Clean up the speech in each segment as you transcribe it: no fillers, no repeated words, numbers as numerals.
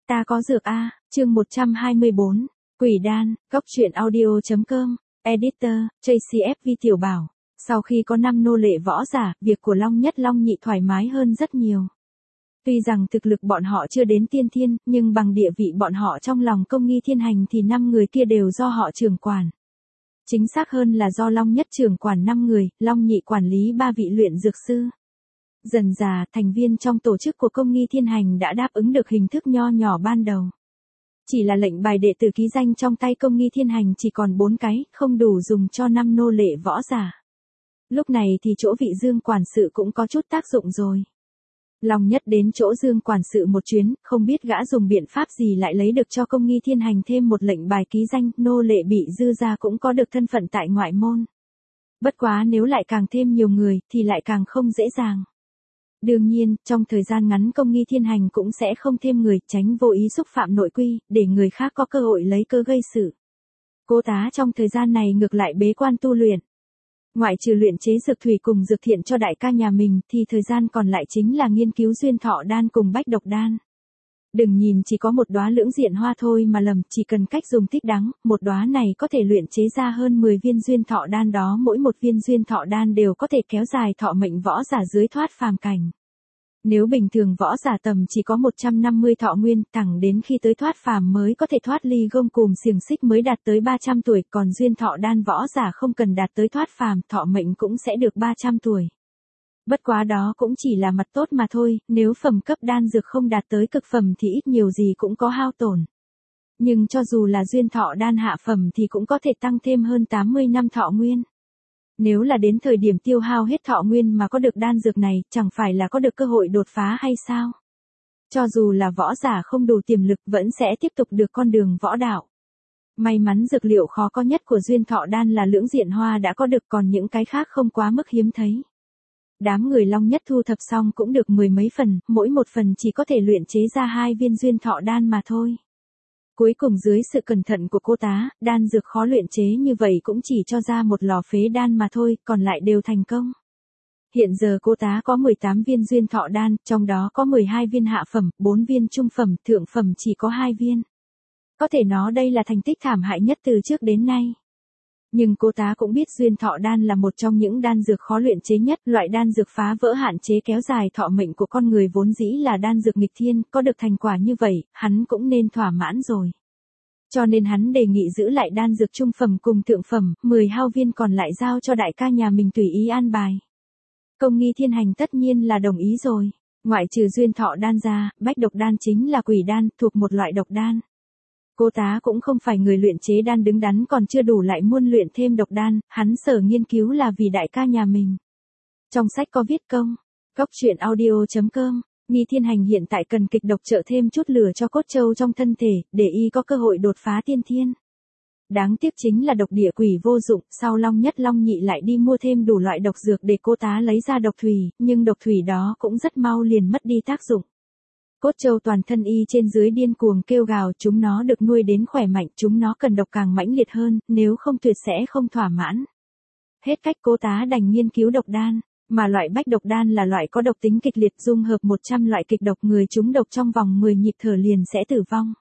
Ta có dược a, chương 124, Quỷ đan, góc truyện audio.com, editor, JCFV Tiểu Bảo. Sau khi có 5 nô lệ võ giả, việc của Long Nhất Long Nhị thoải mái hơn rất nhiều. Tuy rằng thực lực bọn họ chưa đến tiên thiên, nhưng bằng địa vị bọn họ trong lòng Công Nghi Thiên Hành thì 5 người kia đều do họ trưởng quản. Chính xác hơn là do Long Nhất trưởng quản 5 người, Long Nhị quản lý 3 vị luyện dược sư. Dần dà, thành viên trong tổ chức của Công Nghi Thiên Hành đã đáp ứng được hình thức nho nhỏ ban đầu. Chỉ là lệnh bài đệ tử ký danh trong tay Công Nghi Thiên Hành chỉ còn 4 cái, không đủ dùng cho 5 nô lệ võ giả. Lúc này thì chỗ vị Dương quản sự cũng có chút tác dụng rồi. Long Nhất đến chỗ Dương quản sự một chuyến, không biết gã dùng biện pháp gì lại lấy được cho Công Nghi Thiên Hành thêm một lệnh bài ký danh, nô lệ bị dư ra cũng có được thân phận tại ngoại môn. Bất quá nếu lại càng thêm nhiều người, thì lại càng không dễ dàng. Đương nhiên, trong thời gian ngắn Công Nghi Thiên Hành cũng sẽ không thêm người, tránh vô ý xúc phạm nội quy, để người khác có cơ hội lấy cơ gây sự. Cô tá trong thời gian này ngược lại bế quan tu luyện. Ngoại trừ luyện chế dược thủy cùng dược thiện cho đại ca nhà mình, thì thời gian còn lại chính là nghiên cứu duyên thọ đan cùng bách độc đan. Đừng nhìn chỉ có một đóa lưỡng diện hoa thôi mà lầm, chỉ cần cách dùng thích đáng, một đóa này có thể luyện chế ra hơn 10 viên duyên thọ đan đó, mỗi một viên duyên thọ đan đều có thể kéo dài thọ mệnh võ giả dưới thoát phàm cảnh. Nếu bình thường võ giả tầm chỉ có 150 thọ nguyên, thẳng đến khi tới thoát phàm mới có thể thoát ly gông cùm xiềng xích mới đạt tới 300 tuổi, còn duyên thọ đan võ giả không cần đạt tới thoát phàm, thọ mệnh cũng sẽ được 300 tuổi. Bất quá đó cũng chỉ là mặt tốt mà thôi, nếu phẩm cấp đan dược không đạt tới cực phẩm thì ít nhiều gì cũng có hao tổn. Nhưng cho dù là duyên thọ đan hạ phẩm thì cũng có thể tăng thêm hơn 80 năm thọ nguyên. Nếu là đến thời điểm tiêu hao hết thọ nguyên mà có được đan dược này, chẳng phải là có được cơ hội đột phá hay sao? Cho dù là võ giả không đủ tiềm lực vẫn sẽ tiếp tục được con đường võ đạo. May mắn dược liệu khó có nhất của duyên thọ đan là lưỡng diện hoa đã có được, còn những cái khác không quá mức hiếm thấy. Đám người Long Nhất thu thập xong cũng được 10 mấy phần, mỗi một phần chỉ có thể luyện chế ra 2 viên duyên thọ đan mà thôi. Cuối cùng dưới sự cẩn thận của cô tá, đan dược khó luyện chế như vậy cũng chỉ cho ra một lò phế đan mà thôi, còn lại đều thành công. Hiện giờ cô tá có 18 viên duyên thọ đan, trong đó có 12 viên hạ phẩm, 4 viên trung phẩm, thượng phẩm chỉ có 2 viên. Có thể nói đây là thành tích thảm hại nhất từ trước đến nay. Nhưng cô tá cũng biết duyên thọ đan là một trong những đan dược khó luyện chế nhất, loại đan dược phá vỡ hạn chế kéo dài thọ mệnh của con người vốn dĩ là đan dược nghịch thiên, có được thành quả như vậy, hắn cũng nên thỏa mãn rồi. Cho nên hắn đề nghị giữ lại đan dược trung phẩm cùng thượng phẩm, 10 hao viên còn lại giao cho đại ca nhà mình tùy ý an bài. Công Nghi Thiên Hành tất nhiên là đồng ý rồi. Ngoại trừ duyên thọ đan ra, bách độc đan chính là quỷ đan, thuộc một loại độc đan. Cô tá cũng không phải người luyện chế đan đứng đắn, còn chưa đủ lại muốn luyện thêm độc đan, hắn sở nghiên cứu là vì đại ca nhà mình. Trong sách có viết công, góc truyện audio.com, Nghi Thiên Hành hiện tại cần kịch độc trợ thêm chút lửa cho cốt châu trong thân thể, để y có cơ hội đột phá tiên thiên. Đáng tiếc chính là độc địa quỷ vô dụng, sau Long Nhất Long Nhị lại đi mua thêm đủ loại độc dược để cô tá lấy ra độc thủy, nhưng độc thủy đó cũng rất mau liền mất đi tác dụng. Cốt châu toàn thân y trên dưới điên cuồng kêu gào, chúng nó được nuôi đến khỏe mạnh, chúng nó cần độc càng mãnh liệt hơn, nếu không tuyệt sẽ không thỏa mãn. Hết cách cô tá đành nghiên cứu độc đan, mà loại bách độc đan là loại có độc tính kịch liệt, dung hợp 100 loại kịch độc, người trúng độc trong vòng 10 nhịp thở liền sẽ tử vong.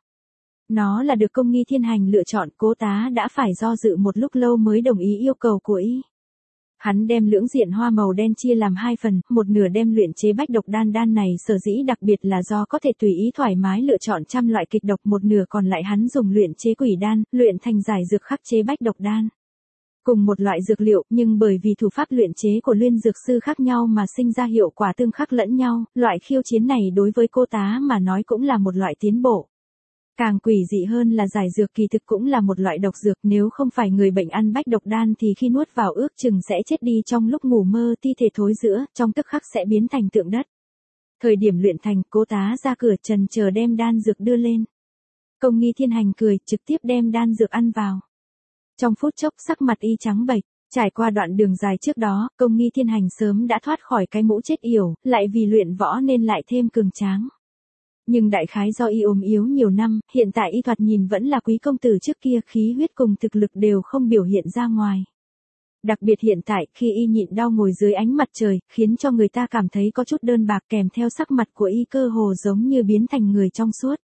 Nó là được Công Nghi Thiên Hành lựa chọn, cô tá đã phải do dự một lúc lâu mới đồng ý yêu cầu của y. Hắn đem lưỡng diện hoa màu đen chia làm 2 phần, một nửa đem luyện chế bách độc đan này sở dĩ đặc biệt là do có thể tùy ý thoải mái lựa chọn trăm loại kịch độc, một nửa còn lại hắn dùng luyện chế quỷ đan, luyện thành giải dược khắc chế bách độc đan. Cùng một loại dược liệu, nhưng bởi vì thủ pháp luyện chế của luyện dược sư khác nhau mà sinh ra hiệu quả tương khắc lẫn nhau, loại khiêu chiến này đối với cô tá mà nói cũng là một loại tiến bộ. Càng quỷ dị hơn là giải dược kỳ thực cũng là một loại độc dược, nếu không phải người bệnh ăn bách độc đan thì khi nuốt vào ước chừng sẽ chết đi trong lúc ngủ mơ, thi thể thối rữa, trong tức khắc sẽ biến thành tượng đất. Thời điểm luyện thành, cô tá ra cửa trần chờ đem đan dược đưa lên. Công Nghi Thiên Hành cười, trực tiếp đem đan dược ăn vào. Trong phút chốc sắc mặt y trắng bệch, trải qua đoạn đường dài trước đó, Công Nghi Thiên Hành sớm đã thoát khỏi cái mũ chết yểu, lại vì luyện võ nên lại thêm cường tráng. Nhưng đại khái do y ốm yếu nhiều năm, hiện tại y thoạt nhìn vẫn là quý công tử trước kia, khí huyết cùng thực lực đều không biểu hiện ra ngoài. Đặc biệt hiện tại, khi y nhịn đau ngồi dưới ánh mặt trời, khiến cho người ta cảm thấy có chút đơn bạc, kèm theo sắc mặt của y cơ hồ giống như biến thành người trong suốt.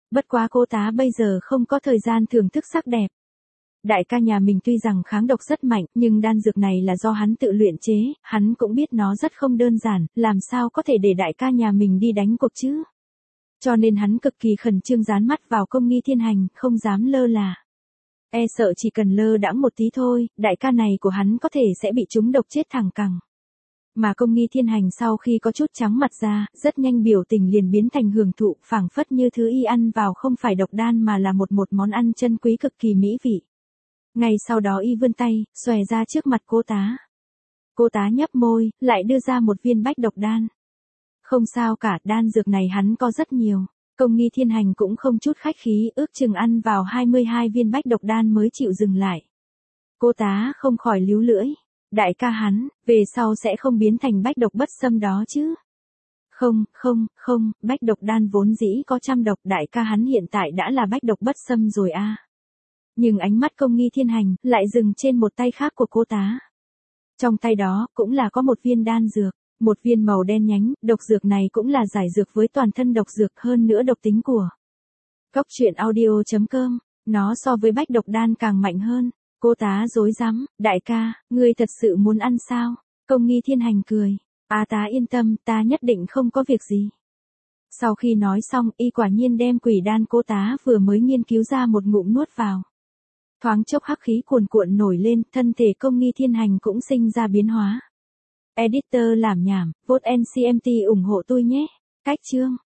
Bất quá cô tá bây giờ không có thời gian thưởng thức sắc đẹp. Đại ca nhà mình tuy rằng kháng độc rất mạnh, nhưng đan dược này là do hắn tự luyện chế, hắn cũng biết nó rất không đơn giản, làm sao có thể để đại ca nhà mình đi đánh cuộc chứ. Cho nên hắn cực kỳ khẩn trương dán mắt vào Công Nghi Thiên Hành, không dám lơ là. E sợ chỉ cần lơ đãng một tí thôi, đại ca này của hắn có thể sẽ bị trúng độc chết thẳng cẳng. Mà Công Nghi Thiên Hành sau khi có chút trắng mặt ra, rất nhanh biểu tình liền biến thành hưởng thụ, phảng phất như thứ y ăn vào không phải độc đan mà là một món ăn chân quý cực kỳ mỹ vị. Ngay sau đó y vươn tay, xòe ra trước mặt cô tá. Cô tá nhấp môi, lại đưa ra một viên bách độc đan. Không sao cả, đan dược này hắn có rất nhiều. Công Nghi Thiên Hành cũng không chút khách khí, ước chừng ăn vào 22 viên bách độc đan mới chịu dừng lại. Cô tá không khỏi líu lưỡi. Đại ca hắn, về sau sẽ không biến thành bách độc bất xâm đó chứ. Không, bách độc đan vốn dĩ có trăm độc, đại ca hắn hiện tại đã là bách độc bất xâm rồi a. Nhưng ánh mắt Công Nghi Thiên Hành lại dừng trên một tay khác của cô tá. Trong tay đó cũng là có một viên đan dược, một viên màu đen nhánh, độc dược này cũng là giải dược với toàn thân độc dược, hơn nữa độc tính của Cốc truyện audio.com, nó so với bách độc đan càng mạnh hơn. Cô tá rối rắm, đại ca, ngươi thật sự muốn ăn sao? Công Nghi Thiên Hành cười, tá yên tâm, ta nhất định không có việc gì. Sau khi nói xong, y quả nhiên đem quỷ đan cô tá vừa mới nghiên cứu ra một ngụm nuốt vào. Thoáng chốc hắc khí cuồn cuộn nổi lên, thân thể Công Nghi Thiên Hành cũng sinh ra biến hóa. Editor làm nhảm, vote NCMT ủng hộ tôi nhé. Cách chương